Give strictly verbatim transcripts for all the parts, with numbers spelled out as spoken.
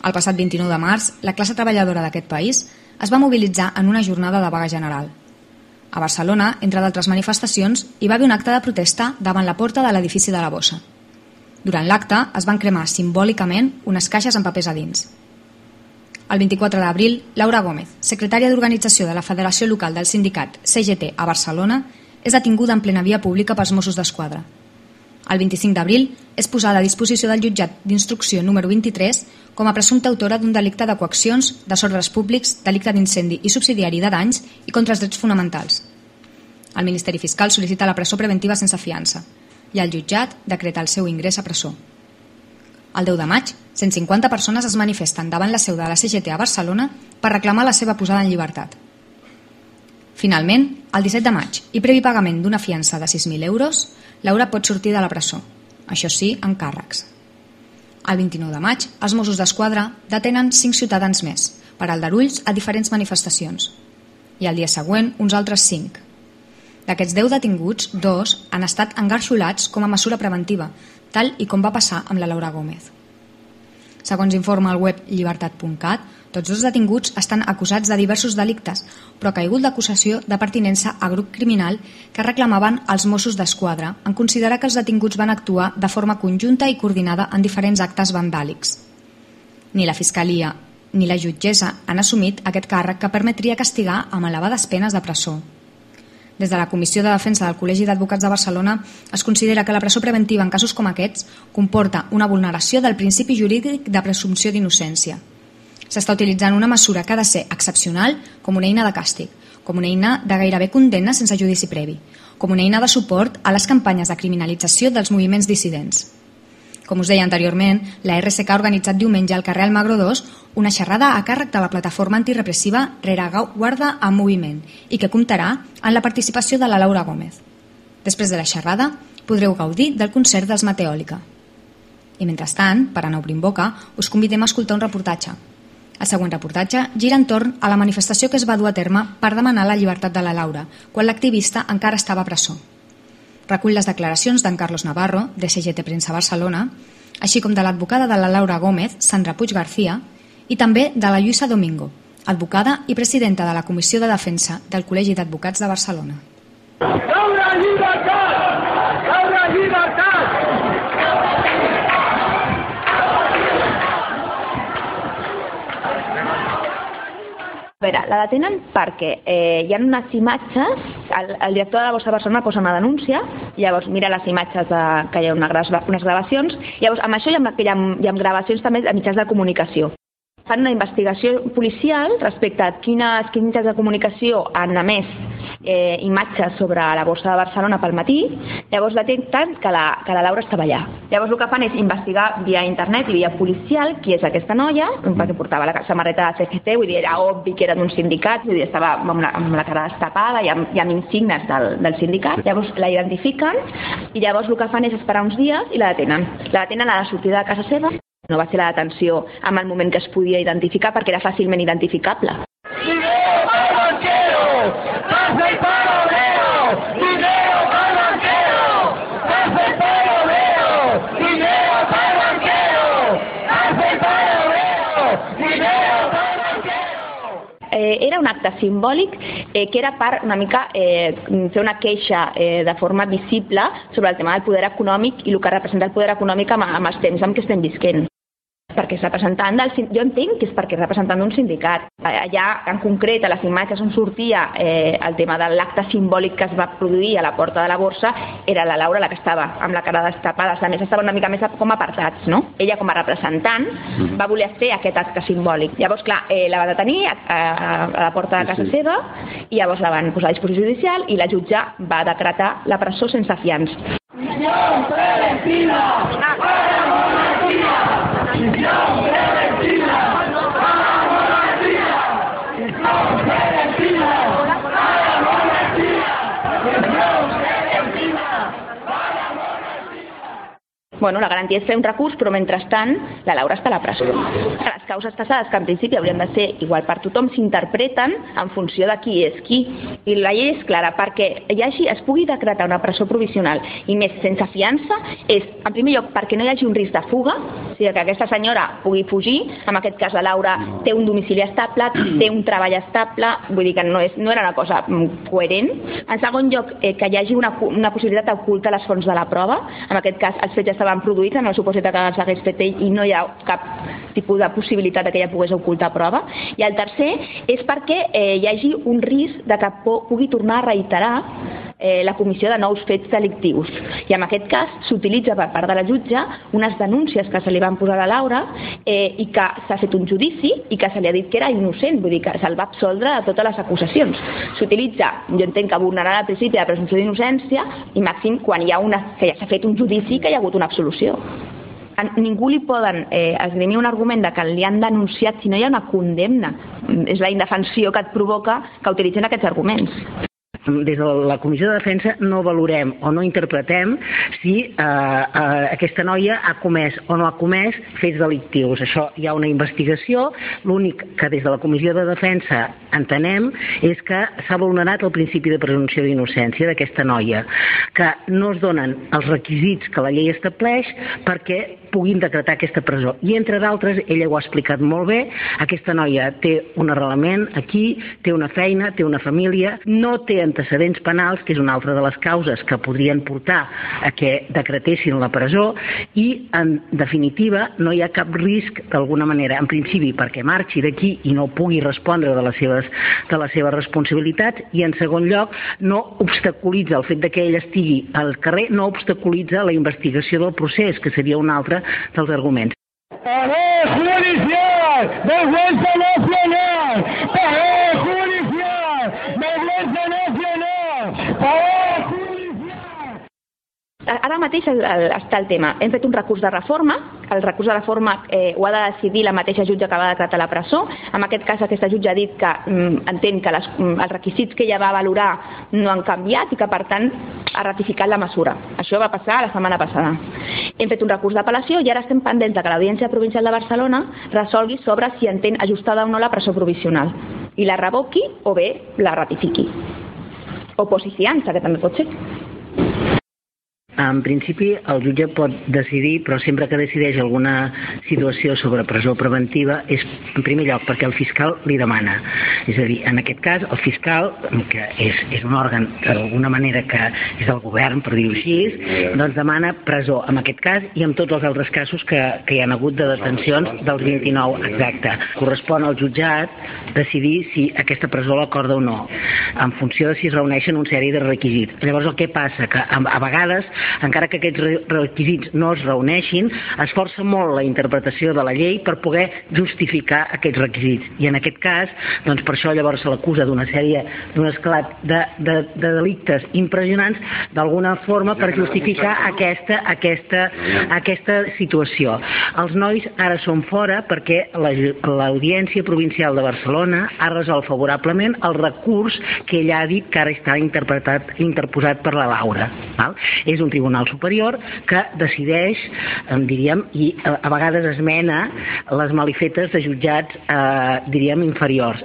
El passat vint-i-nou de març, la classe treballadora d'aquest país es va mobilitzar en una jornada de vaga general. A Barcelona, entre d'altres manifestacions, hi va haver un acte de protesta davant la porta de l'edifici de la Bossa. Durant l'acte es van cremar simbòlicament unes caixes amb papers a dins. El vint-i-quatre d'abril, Laura Gómez, secretària d'organització de la Federació Local del Sindicat C G T a Barcelona, és detinguda en plena via pública pels Mossos d'Esquadra. El vint-i-cinc d'abril és posada a disposició del jutjat d'instrucció número vint-i-tres com a presumpta autora d'un delicte de coaccions, desordres públics, delicte d'incendi i subsidiari de danys i contra els drets fonamentals. El Ministeri Fiscal sol·licita la presó preventiva sense fiança i el jutjat decreta el seu ingrés a presó. El deu de maig, cent cinquanta persones es manifesten davant la seu de la C G T a Barcelona per reclamar la seva posada en llibertat. Finalment, el disset de maig, i previ pagament d'una fiança de sis mil euros, Laura pot sortir de la presó, això sí, amb càrrecs. El vint-i-nou de maig, els Mossos d'Esquadra detenen cinc ciutadans més per aldarulls a diferents manifestacions i el dia següent uns altres cinc. D'aquests deu detinguts, dos han estat engarxolats com a mesura preventiva, tal i com va passar amb la Laura Gómez. Segons informa el web llibertat punt cat, tots dos detinguts estan acusats de diversos delictes, però ha caigut l'acusació de pertinença a grup criminal que reclamaven els Mossos d'Esquadra en considerar que els detinguts van actuar de forma conjunta i coordinada en diferents actes vandàlics. Ni la Fiscalia ni la jutgessa han assumit aquest càrrec que permetria castigar amb elevades penes de presó. Des de la Comissió de Defensa del Col·legi d'Advocats de Barcelona es considera que la presó preventiva en casos com aquests comporta una vulneració del principi jurídic de presumpció d'innocència. S'està utilitzant una mesura que ha de ser excepcional com una eina de càstig, com una eina de gairebé condemna sense judici previ, com una eina de suport a les campanyes de criminalització dels moviments dissidents. Com us deia anteriorment, la R C K ha organitzat diumenge al carrer Almagro dos una xerrada a càrrec de la plataforma antirepressiva Rereguarda en Moviment i que comptarà amb la participació de la Laura Gómez. Després de la xerrada, podreu gaudir del concert dels Meteòlica. I mentrestant, per anar obrint boca, us convidem a escoltar un reportatge. El següent reportatge gira entorn a la manifestació que es va dur a terme per demanar la llibertat de la Laura, quan l'activista encara estava a presó. Recull les declaracions d'en Carlos Navarro, de C G T Premsa Barcelona, així com de l'advocada de la Laura Gómez, Sandra Puig García, i també de la Lluïsa Domingo, advocada i presidenta de la Comissió de Defensa del Col·legi d'Advocats de Barcelona. Laura, llibertat! Laura, llibertat! A veure, la detenen perquè eh, hi ha unes imatges, el, el director de la Borsa de Barcelona posa una denúncia, llavors mira les imatges de, que hi ha una, unes gravacions, llavors amb això hi ha, hi ha, hi ha gravacions també de mitjans de comunicació. Fan una investigació policial respecte a quines, quins mitjans de comunicació han emès eh, imatges sobre la Borsa de Barcelona pel matí, llavors detecten que la, que la Laura estava allà. Llavors el que fan és investigar via internet i via policial qui és aquesta noia, perquè portava la samarreta de C G T, vull dir, era obvi que era d'un sindicat, vull dir, estava amb la, amb la cara destapada i amb, i amb insignes del, del sindicat. Llavors la identifiquen i llavors el que fan és esperar uns dies i la detenen. La detenen a la sortida de casa seva. No va ser la detenció en el moment que es podia identificar perquè era fàcilment identificable. ¡Dinero para el banquero! ¡Pase el parodeo! ¡Dinero para el banquero! ¡Pase el parodeo! ¡Dinero para el banquero! ¡Pase el parodeo! ¡Dinero para el banquero! Eh, era un acte simbòlic eh, que era per una mica eh, fer una queixa eh, de forma visible sobre el tema del poder econòmic i el que representa el poder econòmic amb, amb els temps en què estem visquent. Perquè és representant del, jo entenc que és perquè és representant d'un sindicat. Allà, en concret, a les imatges on sortia eh, el tema de l'acte simbòlic que es va produir a la porta de la borsa, era la Laura la que estava amb la cara destapada, a més estaven una mica més com apartats, no? Ella com a representant va voler fer aquest acte simbòlic. Llavors, clar, eh, la va detenir a, a, a la porta de casa seva i llavors la van posar a disposició judicial i la jutge va decretar la presó sense fiança. ¡Prisión preventiva! ¡Para la monarquía! ¡Prisión preventiva! ¡Para la monarquía! ¡Prisión preventiva! ¡Para la monarquía! ¡Prisión preventiva! ¡Para la monarquía! bueno, la garantia és fer un recurs, però mentrestant la Laura està a la presó. Les causes tassades, que en principi haurien de ser igual per tothom, s'interpreten en funció de qui és qui. I la llei és clara, perquè hi hagi, es pugui decretar una presó provisional i més sense fiança, és, en primer lloc, perquè no hi hagi un risc de fuga, o sigui, que aquesta senyora pugui fugir, en aquest cas la Laura té un domicili estable, té un treball estable, vull dir que no, és, no era una cosa coherent. En segon lloc, eh, que hi hagi una, una possibilitat d'ocultar les fonts de la prova, en aquest cas els fets ja estaven produïts en el supòsit que els hagués fet ell i no hi ha cap tipus de possibilitat de que ella pogués ocultar prova. I el tercer és perquè eh, hi hagi un risc de que pugui tornar a reiterar eh, la comissió de nous fets delictius. I en aquest cas s'utilitza per part de la jutge unes denúncies que se li van posar a la Laura eh, i que s'ha fet un judici i que se li ha dit que era innocent, vull dir que se'l va absoldre de totes les acusacions. S'utilitza, jo entenc que vulnerarà el principi de presumpció d'innocència i màxim quan hi ha una, que ja s'ha fet un judici que hi ha hagut una absolució. A ningú li poden eh, esgrimir un argument de que li han denunciat si no hi ha una condemna. És la indefensió que et provoca que utilitzen aquests arguments. Des de la Comissió de Defensa no valorem o no interpretem si eh, eh, aquesta noia ha comès o no ha comès fets delictius. Això hi ha una investigació. L'únic que des de la Comissió de Defensa entenem és que s'ha vulnerat el principi de presumpció d'innocència d'aquesta noia, que no es donen els requisits que la llei estableix perquè puguin decretar aquesta presó. I entre d'altres, ella ho ha explicat molt bé, aquesta noia té un arrelament aquí, té una feina, té una família, no té antecedents penals, que és una altra de les causes que podrien portar a que decretessin la presó, i en definitiva no hi ha cap risc d'alguna manera, en principi perquè marxi d'aquí i no pugui respondre de les seves, de les seves responsabilitats, i en segon lloc no obstaculitza el fet de que ella estigui al carrer, no obstaculitza la investigació del procés, que seria un altre dels arguments. Poder judicial, vergüenza nacional, poder judicial, vergüenza nacional, poder judicial. Ara mateix està el tema. Hem fet un recurs de reforma. El recurs de reforma eh, ho ha de decidir la mateixa jutge que va decretar la presó. En aquest cas, aquesta jutge ha dit que mm, entén que les, mm, els requisits que ella va valorar no han canviat i que, per tant, ha ratificat la mesura. Això va passar la setmana passada. Hem fet un recurs d'apel·lació i ara estem pendents de que l'Audiència Provincial de Barcelona resolgui sobre si entén ajustada o no la presó provisional i la revoqui o bé la ratifiqui. O posi fiança, que també pot ser. En principi, el jutge pot decidir, però sempre que decideix alguna situació sobre presó preventiva és, en primer lloc, perquè el fiscal li demana. És a dir, en aquest cas, el fiscal, que és, és un òrgan d'alguna manera que és el govern, per dir-ho així, doncs demana presó, en aquest cas i en tots els altres casos que, que hi ha hagut de detencions dels vint-i-nou, exacte. Correspon al jutjat decidir si aquesta presó l'acorda o no, en funció de si es reuneixen una sèrie de requisits. Llavors, el que passa? Que a, a vegades, encara que aquests requisits no es reuneixin, es força molt la interpretació de la llei per poder justificar aquests requisits. I en aquest cas, doncs per això llavors se l'acusa d'una sèrie, d'un esclat de, de, de delictes impressionants, d'alguna forma per justificar aquesta, aquesta, aquesta situació. Els nois ara són fora perquè l'Audiència Provincial de Barcelona ha resolt favorablement el recurs que ella ha dit que ara està interpretat, interposat per la Laura. Val? És un Tribunal Superior que decideix, diríem, i a vegades esmena les malifetes de jutjats, eh, diríem, inferiors.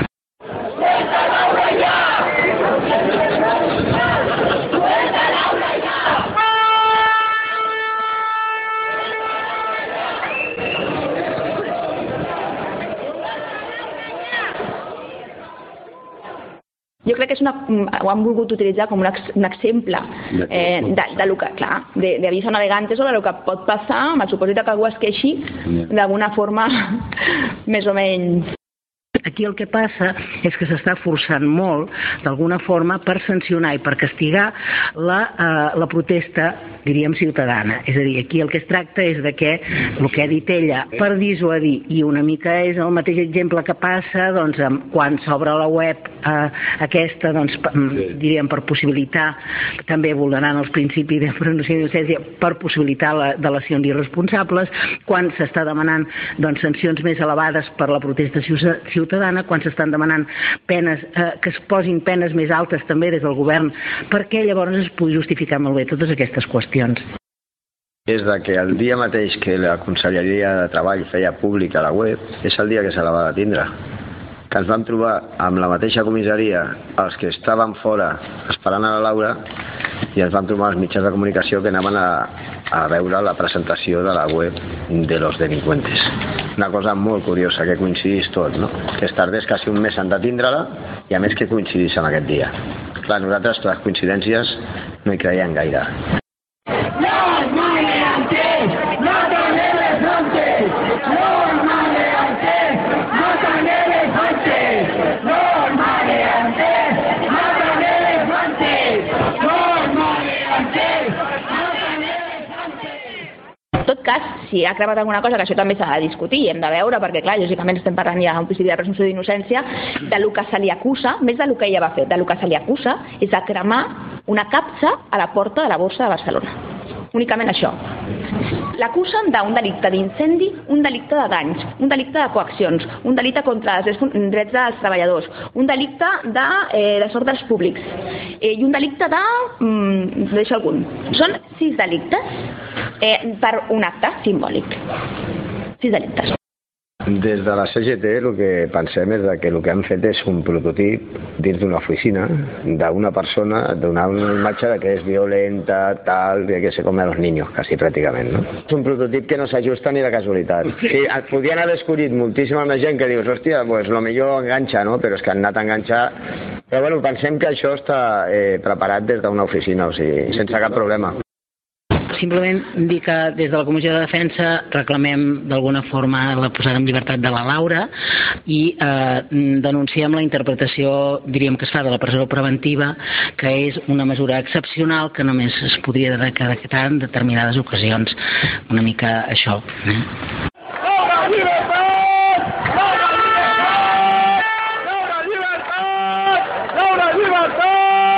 Jo crec que és una, ho han volgut utilitzar com un, ex, un exemple eh, de, de lo que, clar, d'aviso navegantes o de lo que pot passar amb el supòsit que algú es queixi d'alguna forma més o menys. Aquí el que passa és que s'està forçant molt, d'alguna forma, per sancionar i per castigar la, eh, la protesta, diríem, ciutadana. És a dir, aquí el que es tracta és de que, el que ha dit ella, per dissuadir, i una mica és el mateix exemple que passa doncs, quan s'obre la web eh, aquesta, doncs, diríem, per possibilitar, també vulnerant els principis de presumpció d'innocència, per possibilitar la delacions irresponsables, quan s'està demanant doncs, sancions més elevades per la protesta ciutadana, quan s'estan demanant penes, eh, que es posin penes més altes també des del govern, perquè llavors es pugui justificar molt bé totes aquestes qüestions. És de que el dia mateix que la Conselleria de Treball feia pública la web, és el dia que se la va tindre. Que ens vam trobar amb la mateixa comissaria, els que estaven fora esperant a la Laura, i ens vam trobar els mitjans de comunicació que anaven a, a veure la presentació de la web de los delincuentes. Una cosa molt curiosa, que coincidís tot, no? Que es tardés quasi un mes en de tindre-la i a més que coincidís amb aquest dia. Clar, nosaltres les coincidències no hi creiem gaire. En tot cas, si ha cremat alguna cosa, que això també s'ha de discutir i hem de veure, perquè clar, lògicament estem parlant ja d'un homicidi de presumpció d'innocència, de lo que se li acusa, més del que ella va fer, de lo que se li acusa és de cremar una capsa a la porta de la Borsa de Barcelona. Únicament això. L'acusen d'un delicte d'incendi, un delicte de danys, un delicte de coaccions, un delicte contra els drets dels treballadors, un delicte de eh, desordres públics eh, i un delicte de... Mm, deixo algun. Són sis delictes eh, per un acte simbòlic. Sis delictes. Des de la C G T el que pensem és que el que han fet és un prototip dins d'una oficina d'una persona, donar una imatge de que és violenta, tal, que se come a los niños, quasi pràcticament, no? És un prototip que no s'ajusta ni de casualitat. Sí, podien haver escollit moltíssima més gent que dius, hòstia, pues lo millor enganxa, no? Però és que han anat a enganxar. Però bueno, pensem que això està eh, preparat des d'una oficina, o sigui, sense cap problema. Simplement dir que des de la Comissió de Defensa reclamem d'alguna forma la posada en llibertat de la Laura i eh, denunciem la interpretació, diríem que es fa de la presó preventiva, que és una mesura excepcional que només es podria decretar en determinades ocasions. Una mica això. Eh? ¡Laura llibertat! ¡Laura llibertat! ¡Laura llibertat! ¡Laura llibertat!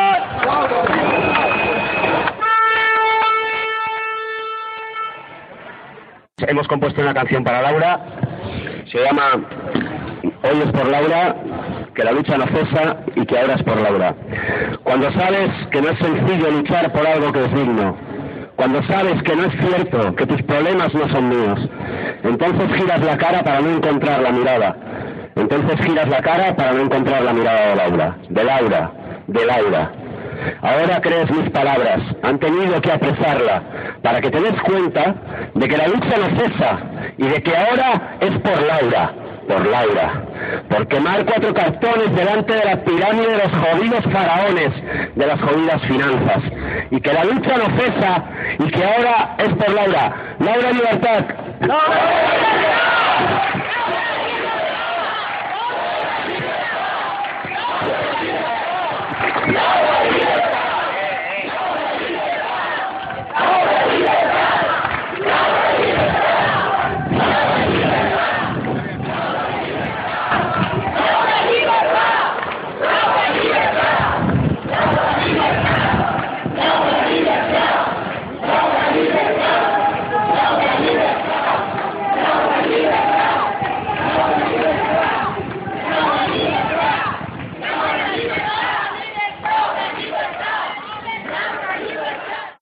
Hemos compuesto una canción para Laura, se llama Hoy es por Laura, que la lucha no cesa y que ahora es por Laura. Cuando sabes que no es sencillo luchar por algo que es digno, cuando sabes que no es cierto, que tus problemas no son míos, entonces giras la cara para no encontrar la mirada, entonces giras la cara para no encontrar la mirada de Laura, de Laura, de Laura. Ahora crees mis palabras, han tenido que apresarla para que te des cuenta de que la lucha no cesa y de que ahora es por Laura, por Laura, por quemar cuatro cartones delante de la pirámide de los jodidos faraones, de las jodidas finanzas, y que la lucha no cesa y que ahora es por Laura. ¡Laura libertad! ¡Laura!